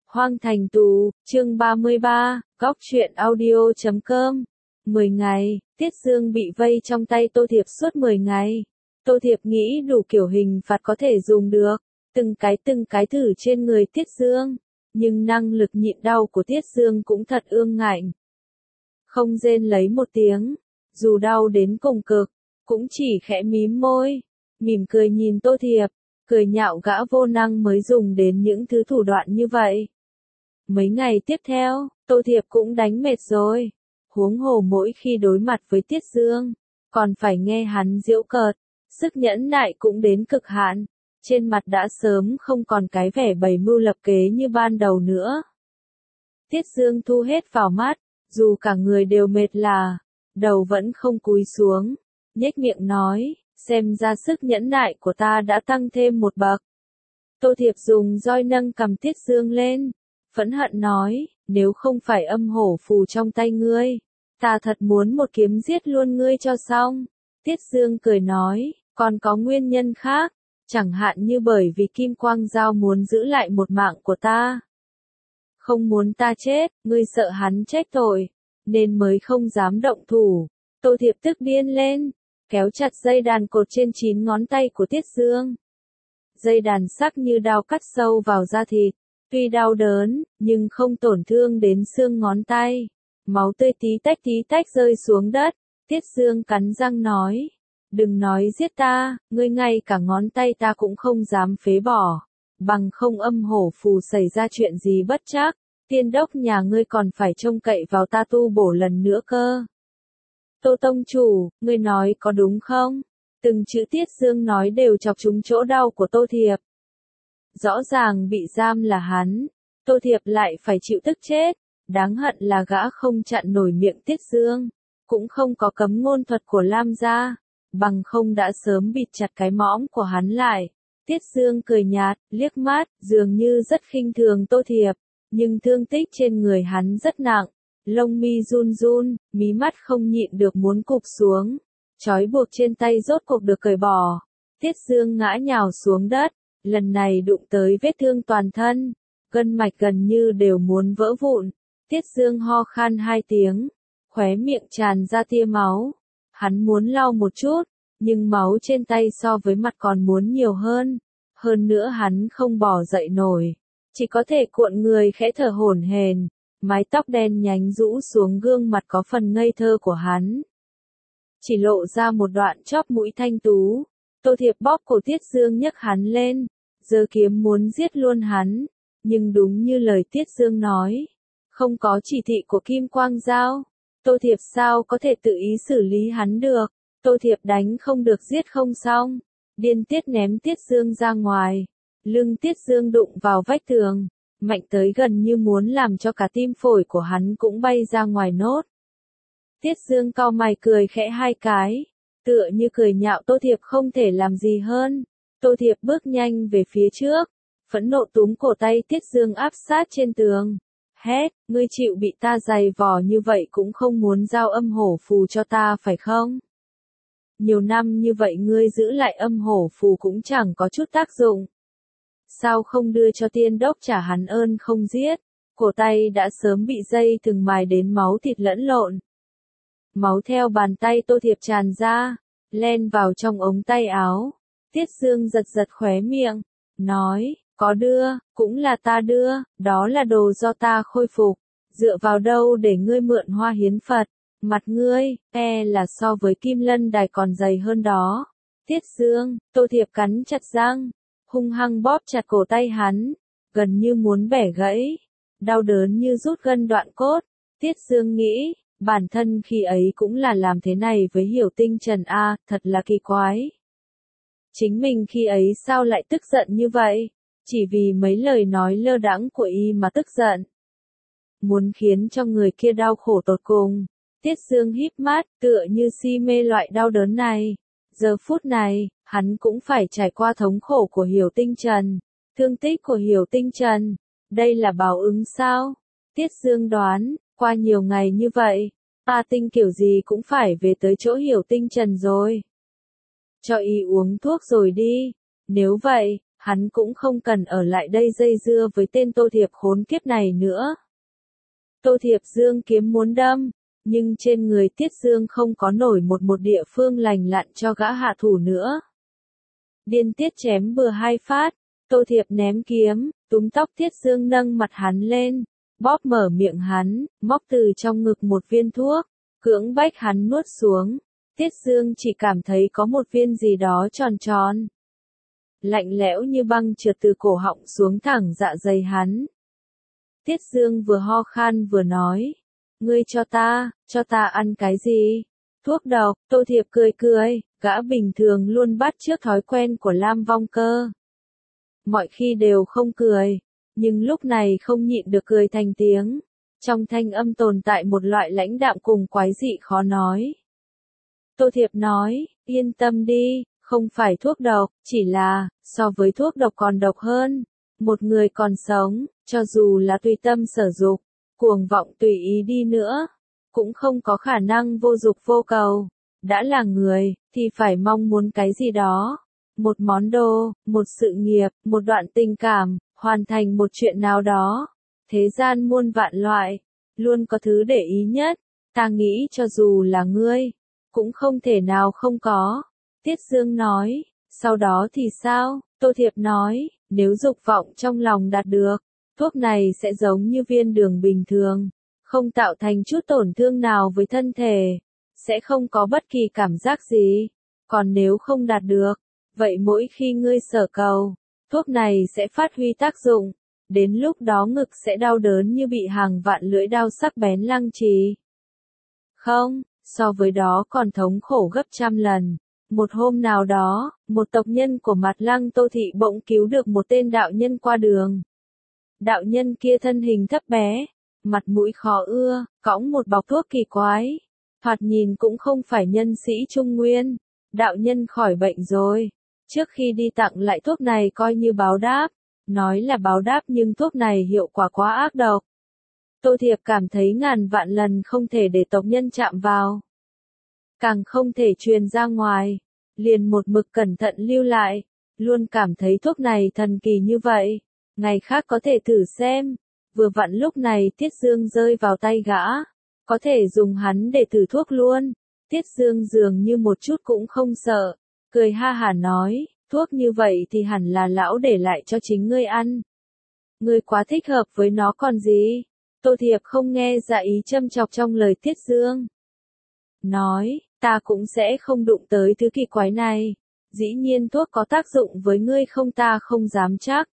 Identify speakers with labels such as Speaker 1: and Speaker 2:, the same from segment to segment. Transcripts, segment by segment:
Speaker 1: Hoang Thành Tù, chương 33, góc truyện audio.com. 10 ngày, Tiết Dương bị vây trong tay Tô Thiệp suốt 10 ngày. Tô Thiệp nghĩ đủ kiểu hình phạt có thể dùng được, từng cái thử trên người Tiết Dương, nhưng năng lực nhịn đau của Tiết Dương cũng thật ương ngạnh. Không rên lấy một tiếng, dù đau đến cùng cực, cũng chỉ khẽ mím môi, mỉm cười nhìn Tô Thiệp, cười nhạo gã vô năng mới dùng đến những thứ thủ đoạn như vậy. Mấy ngày tiếp theo, Tô Thiệp cũng đánh mệt rồi, huống hồ mỗi khi đối mặt với Tiết Dương, còn phải nghe hắn giễu cợt, sức nhẫn nại cũng đến cực hạn, trên mặt đã sớm không còn cái vẻ bày mưu lập kế như ban đầu nữa. Tiết Dương thu hết vào mắt, dù cả người đều mệt là, đầu vẫn không cúi xuống, nhếch miệng nói, xem ra sức nhẫn nại của ta đã tăng thêm một bậc. Tô Thiệp dùng roi nâng cầm Tiết Dương lên, phẫn hận nói, nếu không phải âm hổ phù trong tay ngươi, ta thật muốn một kiếm giết luôn ngươi cho xong. Tiết Dương cười nói, còn có nguyên nhân khác, chẳng hạn như bởi vì Kim Quang Dao muốn giữ lại một mạng của ta. Không muốn ta chết, ngươi sợ hắn trách tội, nên mới không dám động thủ. Tô Thiệp tức điên lên, kéo chặt dây đàn cột trên 9 ngón tay của Tiết Dương. Dây đàn sắc như đao cắt sâu vào da thịt, tuy đau đớn, nhưng không tổn thương đến xương ngón tay. Máu tươi tí tách rơi xuống đất, Tiết Dương cắn răng nói, đừng nói giết ta, ngươi ngay cả ngón tay ta cũng không dám phế bỏ, bằng không âm hổ phù xảy ra chuyện gì bất trắc, tiên đốc nhà ngươi còn phải trông cậy vào ta tu bổ lần nữa cơ. Tô tông chủ, ngươi nói có đúng không? Từng chữ Tiết Dương nói đều chọc trúng chỗ đau của Tô Thiệp. Rõ ràng bị giam là hắn, Tô Thiệp lại phải chịu tức chết, đáng hận là gã không chặn nổi miệng Tiết Dương, cũng không có cấm ngôn thuật của Lam gia, bằng không đã sớm bịt chặt cái mõm của hắn lại. Tiết Dương cười nhạt, liếc mắt, dường như rất khinh thường Tô Thiệp, nhưng thương tích trên người hắn rất nặng, lông mi run run, mí mắt không nhịn được muốn cụp xuống, trói buộc trên tay rốt cuộc được cởi bỏ. Tiết Dương ngã nhào xuống đất, lần này đụng tới vết thương toàn thân, gân mạch gần như đều muốn vỡ vụn. Tiết Dương ho khan 2 tiếng, khóe miệng tràn ra tia máu. Hắn muốn lau một chút, nhưng máu trên tay so với mặt còn muốn nhiều hơn. Hơn nữa hắn không bò dậy nổi, chỉ có thể cuộn người khẽ thở hổn hển. Mái tóc đen nhánh rũ xuống gương mặt có phần ngây thơ của hắn, chỉ lộ ra một đoạn chóp mũi thanh tú. Tô Thiệp bóp cổ Tiết Dương nhấc hắn lên, giơ kiếm muốn giết luôn hắn, nhưng đúng như lời Tiết Dương nói, không có chỉ thị của Kim Quang Dao, Tô Thiệp sao có thể tự ý xử lý hắn được. Tô Thiệp đánh không được giết không xong, điên tiết ném Tiết Dương ra ngoài, lưng Tiết Dương đụng vào vách tường, mạnh tới gần như muốn làm cho cả tim phổi của hắn cũng bay ra ngoài nốt. Tiết Dương cau mày cười khẽ 2 cái, tựa như cười nhạo Tô Thiệp không thể làm gì hơn. Tô Thiệp bước nhanh về phía trước, phẫn nộ túm cổ tay Tiết Dương áp sát trên tường. Hét, ngươi chịu bị ta giày vò như vậy cũng không muốn giao âm hổ phù cho ta phải không? Nhiều năm như vậy ngươi giữ lại âm hổ phù cũng chẳng có chút tác dụng. Sao không đưa cho tiên đốc trả hắn ơn không giết? Cổ tay đã sớm bị dây thừng mài đến máu thịt lẫn lộn. Máu theo bàn tay Tô Thiệp tràn ra, len vào trong ống tay áo. Tiết Dương giật khóe miệng, nói, có đưa, cũng là ta đưa, đó là đồ do ta khôi phục, dựa vào đâu để ngươi mượn hoa hiến Phật, mặt ngươi, là so với Kim Lân Đài còn dày hơn đó. Tiết Dương, Tô Thiệp cắn chặt răng, hung hăng bóp chặt cổ tay hắn, gần như muốn bẻ gãy, đau đớn như rút gân đoạn cốt. Tiết Dương nghĩ, bản thân khi ấy cũng là làm thế này với Hiểu Tinh Trần a, thật là kỳ quái. Chính mình khi ấy sao lại tức giận như vậy? Chỉ vì mấy lời nói lơ đãng của y mà tức giận. Muốn khiến cho người kia đau khổ tột cùng. Tiết Dương híp mắt, tựa như si mê loại đau đớn này. Giờ phút này, hắn cũng phải trải qua thống khổ của Hiểu Tinh Trần, thương tích của Hiểu Tinh Trần. Đây là báo ứng sao? Tiết Dương đoán, qua nhiều ngày như vậy, A Tinh kiểu gì cũng phải về tới chỗ Hiểu Tinh Trần rồi. Cho y uống thuốc rồi đi. Nếu vậy, hắn cũng không cần ở lại đây dây dưa với tên Tô Thiệp khốn kiếp này nữa. Tô Thiệp dương kiếm muốn đâm, nhưng trên người Tiết Dương không có nổi một địa phương lành lặn cho gã hạ thủ nữa. Điên tiết chém bừa 2 phát, Tô Thiệp ném kiếm, túm tóc Tiết Dương nâng mặt hắn lên, bóp mở miệng hắn, móc từ trong ngực một viên thuốc, cưỡng bách hắn nuốt xuống. Tiết Dương chỉ cảm thấy có một viên gì đó tròn tròn, lạnh lẽo như băng trượt từ cổ họng xuống thẳng dạ dày hắn. Tiết Dương vừa ho khan vừa nói, ngươi cho ta ăn cái gì? Thuốc độc. Tô Thiệp cười cười, gã bình thường luôn bắt chước thói quen của Lam Vong Cơ. Mọi khi đều không cười, nhưng lúc này không nhịn được cười thành tiếng. Trong thanh âm tồn tại một loại lãnh đạm cùng quái dị khó nói. Tô Thiệp nói, yên tâm đi, không phải thuốc độc, chỉ là, so với thuốc độc còn độc hơn. Một người còn sống, cho dù là tùy tâm sở dục, cuồng vọng tùy ý đi nữa, cũng không có khả năng vô dục vô cầu. Đã là người, thì phải mong muốn cái gì đó. Một món đồ, một sự nghiệp, một đoạn tình cảm, hoàn thành một chuyện nào đó. Thế gian muôn vạn loại, luôn có thứ để ý nhất. Ta nghĩ cho dù là ngươi, cũng không thể nào không có. Tiết Dương nói, sau đó thì sao? Tô Thiệp nói, nếu dục vọng trong lòng đạt được, thuốc này sẽ giống như viên đường bình thường, không tạo thành chút tổn thương nào với thân thể, sẽ không có bất kỳ cảm giác gì. Còn nếu không đạt được, vậy mỗi khi ngươi sở cầu, thuốc này sẽ phát huy tác dụng, đến lúc đó ngực sẽ đau đớn như bị hàng vạn lưỡi đao sắc bén lăng trì. Không, so với đó còn thống khổ gấp trăm lần. Một hôm nào đó, một tộc nhân của Mặt Lăng Tô Thị bỗng cứu được một tên đạo nhân qua đường. Đạo nhân kia thân hình thấp bé, mặt mũi khó ưa, cõng một bọc thuốc kỳ quái. Thoạt nhìn cũng không phải nhân sĩ trung nguyên. Đạo nhân khỏi bệnh rồi. Trước khi đi tặng lại thuốc này coi như báo đáp. Nói là báo đáp nhưng thuốc này hiệu quả quá ác độc. Tô Thiệp cảm thấy ngàn vạn lần không thể để tộc nhân chạm vào. Càng không thể truyền ra ngoài. Liền một mực cẩn thận lưu lại. Luôn cảm thấy thuốc này thần kỳ như vậy. Ngày khác có thể thử xem. Vừa vặn lúc này Tiết Dương rơi vào tay gã. Có thể dùng hắn để thử thuốc luôn. Tiết Dương dường như một chút cũng không sợ. Cười ha hả nói, thuốc như vậy thì hẳn là lão để lại cho chính ngươi ăn. Ngươi quá thích hợp với nó còn gì. Tô Thiệp không nghe ra ý châm chọc trong lời Tiết Dương. Nói, ta cũng sẽ không đụng tới thứ kỳ quái này. Dĩ nhiên thuốc có tác dụng với ngươi không ta không dám chắc.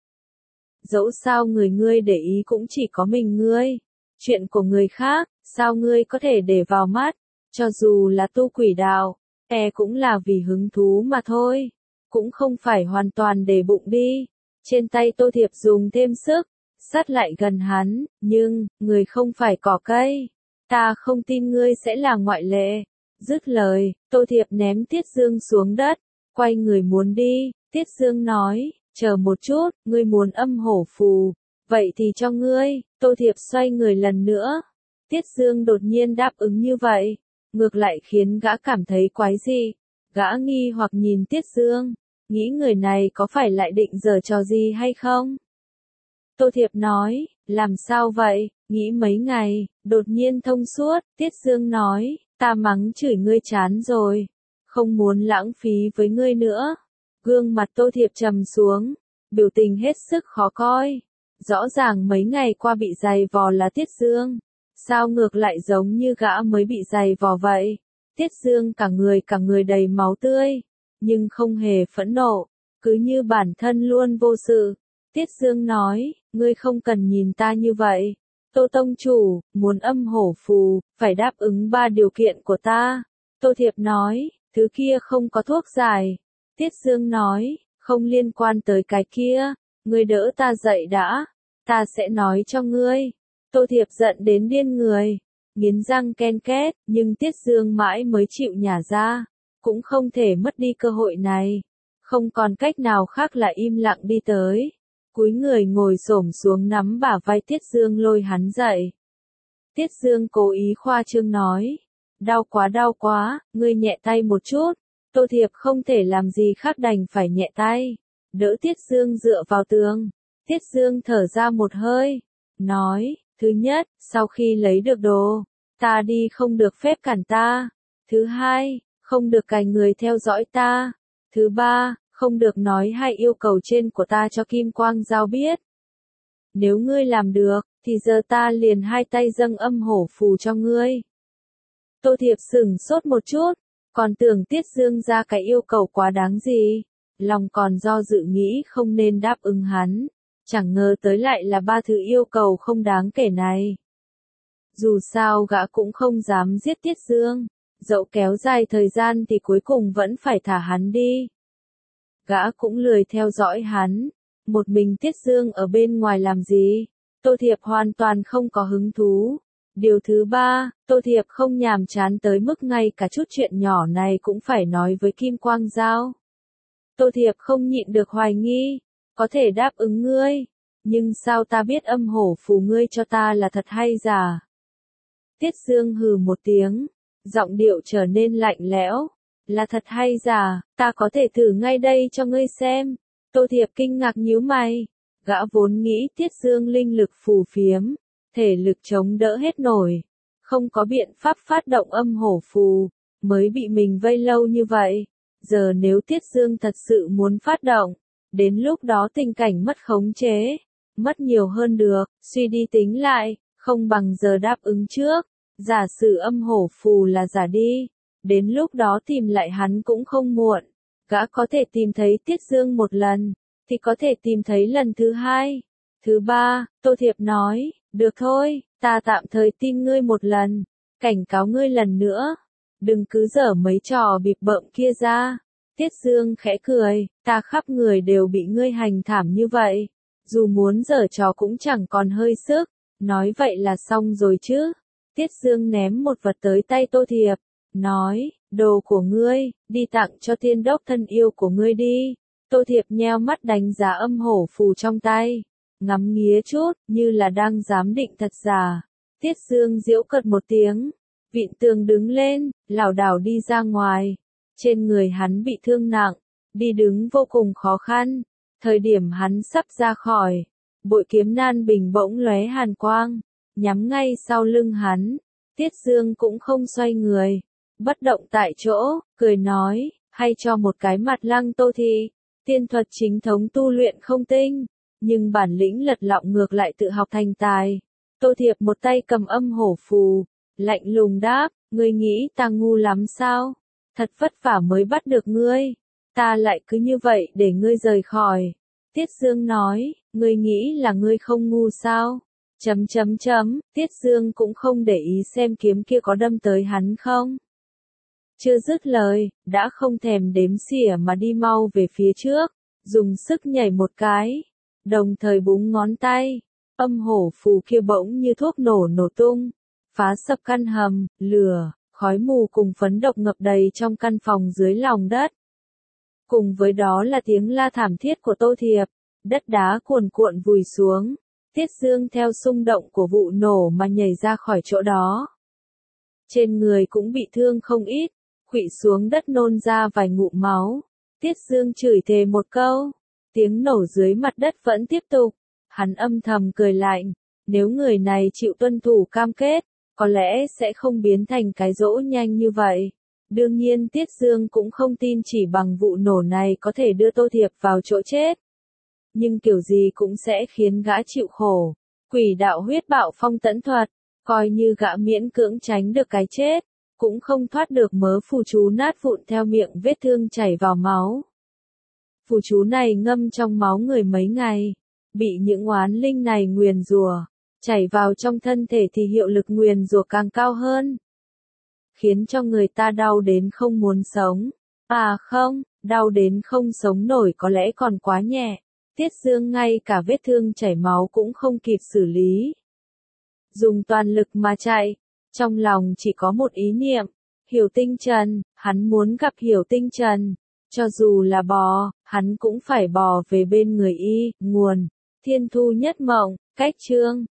Speaker 1: Dẫu sao người ngươi để ý cũng chỉ có mình ngươi. Chuyện của người khác, sao ngươi có thể để vào mắt. Cho dù là tu quỷ đạo, cũng là vì hứng thú mà thôi. Cũng không phải hoàn toàn để bụng đi. Trên tay Tô Thiệp dùng thêm sức, sát lại gần hắn, nhưng, người không phải cỏ cây. Ta không tin ngươi sẽ là ngoại lệ. Dứt lời, Tô Thiệp ném Tiết Dương xuống đất, quay người muốn đi. Tiết Dương nói, chờ một chút, ngươi muốn âm hổ phù, vậy thì cho ngươi. Tô Thiệp xoay người lần nữa. Tiết Dương đột nhiên đáp ứng như vậy, ngược lại khiến gã cảm thấy quái dị. Gã nghi hoặc nhìn Tiết Dương, nghĩ người này có phải lại định giở trò gì hay không? Tô Thiệp nói, làm sao vậy, nghĩ mấy ngày, đột nhiên thông suốt. Tiết Dương nói, ta mắng chửi ngươi chán rồi, không muốn lãng phí với ngươi nữa. Gương mặt Tô Thiệp trầm xuống, biểu tình hết sức khó coi. Rõ ràng mấy ngày qua bị giày vò là Tiết Dương, sao ngược lại giống như gã mới bị giày vò vậy? Tiết Dương cả người đầy máu tươi, nhưng không hề phẫn nộ, cứ như bản thân luôn vô sự. Tiết Dương nói, ngươi không cần nhìn ta như vậy. Tô tông chủ, muốn âm hổ phù, phải đáp ứng 3 điều kiện của ta. Tô Thiệp nói, thứ kia không có thuốc giải. Tiết Dương nói, không liên quan tới cái kia, ngươi đỡ ta dậy đã, ta sẽ nói cho ngươi. Tô Thiệp giận đến điên người, nghiến răng ken két, nhưng Tiết Dương mãi mới chịu nhả ra, cũng không thể mất đi cơ hội này. Không còn cách nào khác là im lặng đi tới. Cúi người ngồi xổm xuống nắm bả vai Tiết Dương lôi hắn dậy. Tiết Dương cố ý khoa trương nói, đau quá, ngươi nhẹ tay một chút. Tô Thiệp không thể làm gì khác đành phải nhẹ tay. đỡ Tiết Dương dựa vào tường. Tiết Dương thở ra một hơi, nói, thứ nhất, sau khi lấy được đồ, ta đi không được phép cản ta. Thứ hai, không được cài người theo dõi ta. Thứ ba, không được nói hai yêu cầu trên của ta cho Kim Quang Giao biết. Nếu ngươi làm được, thì giờ ta liền hai tay dâng âm hổ phù cho ngươi. Tô Thiệp sửng sốt một chút, còn tưởng Tiết Dương ra cái yêu cầu quá đáng gì, lòng còn do dự nghĩ không nên đáp ứng hắn, chẳng ngờ tới lại là ba thứ yêu cầu không đáng kể này. Dù sao gã cũng không dám giết Tiết Dương, dẫu kéo dài thời gian thì cuối cùng vẫn phải thả hắn đi. Gã cũng lười theo dõi hắn, một mình Tiết Dương ở bên ngoài làm gì, Tô Thiệp hoàn toàn không có hứng thú. Điều thứ ba, Tô Thiệp không nhàm chán tới mức ngay cả chút chuyện nhỏ này cũng phải nói với Kim Quang Giao. Tô Thiệp không nhịn được hoài nghi, có thể đáp ứng ngươi, nhưng sao ta biết âm hổ phù ngươi cho ta là thật hay giả? Tiết Dương hừ một tiếng, giọng điệu trở nên lạnh lẽo, là thật hay giả, ta có thể thử ngay đây cho ngươi xem. Tô Thiệp kinh ngạc nhíu mày, gã vốn nghĩ Tiết Dương linh lực phù phiếm, thể lực chống đỡ hết nổi, không có biện pháp phát động âm hổ phù, mới bị mình vây lâu như vậy. Giờ nếu Tiết Dương thật sự muốn phát động, đến lúc đó tình cảnh mất khống chế, mất nhiều hơn được, suy đi tính lại, không bằng giờ đáp ứng trước, giả sử âm hổ phù là giả đi, đến lúc đó tìm lại hắn cũng không muộn. Gã có thể tìm thấy Tiết Dương một lần, thì có thể tìm thấy lần thứ hai, thứ ba. Tô Thiệp nói, được thôi, ta tạm thời tin ngươi một lần, cảnh cáo ngươi lần nữa, đừng cứ dở mấy trò bịp bợm kia ra. Tiết Dương khẽ cười, ta khắp người đều bị ngươi hành thảm như vậy, dù muốn giở trò cũng chẳng còn hơi sức, nói vậy là xong rồi chứ. Tiết Dương ném một vật tới tay Tô Thiệp, nói, đồ của ngươi, đi tặng cho Thiên Đốc thân yêu của ngươi đi. Tô Thiệp nheo mắt đánh giá âm hổ phù trong tay, ngắm nghía chút, như là đang giám định thật giả. Tiết Dương giễu cợt một tiếng, vịn tường đứng lên, lảo đảo đi ra ngoài. Trên người hắn bị thương nặng, đi đứng vô cùng khó khăn. Thời điểm hắn sắp ra khỏi, bội kiếm nan bình bỗng lóe hàn quang, nhắm ngay sau lưng hắn. Tiết Dương cũng không xoay người, bất động tại chỗ, cười nói, hay cho một cái mặt Lăng Tô thì, tiên thuật chính thống tu luyện không tinh, nhưng bản lĩnh lật lọng ngược lại tự học thành tài. Tô Thiệp một tay cầm âm hổ phù, lạnh lùng đáp, ngươi nghĩ ta ngu lắm sao? Thật vất vả mới bắt được ngươi, ta lại cứ như vậy để ngươi rời khỏi. Tiết Dương nói, ngươi nghĩ là ngươi không ngu sao? Tiết Dương cũng không để ý xem kiếm kia có đâm tới hắn không. Chưa dứt lời, đã không thèm đếm xỉa mà đi mau về phía trước, dùng sức nhảy một cái, đồng thời búng ngón tay, âm hổ phù kia bỗng như thuốc nổ nổ tung, phá sập căn hầm, lửa, khói mù cùng phấn độc ngập đầy trong căn phòng dưới lòng đất. Cùng với đó là tiếng la thảm thiết của Tô Thiệp, đất đá cuồn cuộn vùi xuống. Tiết Dương theo xung động của vụ nổ mà nhảy ra khỏi chỗ đó. Trên người cũng bị thương không ít, khuỵu xuống đất nôn ra vài ngụm máu. Tiết Dương chửi thề một câu, tiếng nổ dưới mặt đất vẫn tiếp tục. Hắn âm thầm cười lạnh, nếu người này chịu tuân thủ cam kết, có lẽ sẽ không biến thành cái rỗ nhanh như vậy. Đương nhiên Tiết Dương cũng không tin chỉ bằng vụ nổ này có thể đưa Tô Thiệp vào chỗ chết. Nhưng kiểu gì cũng sẽ khiến gã chịu khổ. Quỷ đạo huyết bạo phong tẫn thuật, coi như gã miễn cưỡng tránh được cái chết, cũng không thoát được mớ phù chú nát vụn theo miệng vết thương chảy vào máu. Phù chú này ngâm trong máu người mấy ngày, bị những oán linh này nguyền rủa, chảy vào trong thân thể thì hiệu lực nguyền rủa càng cao hơn, khiến cho người ta đau đến không muốn sống. À không, đau đến không sống nổi có lẽ còn quá nhẹ. Tiết Dương ngay cả vết thương chảy máu cũng không kịp xử lý. Dùng toàn lực mà chạy, trong lòng chỉ có một ý niệm, Hiểu Tinh Trần, hắn muốn gặp Hiểu Tinh Trần. Cho dù là bò, hắn cũng phải bò về bên người y. Nguồn, Thiên Thu Nhất Mộng, cách chương.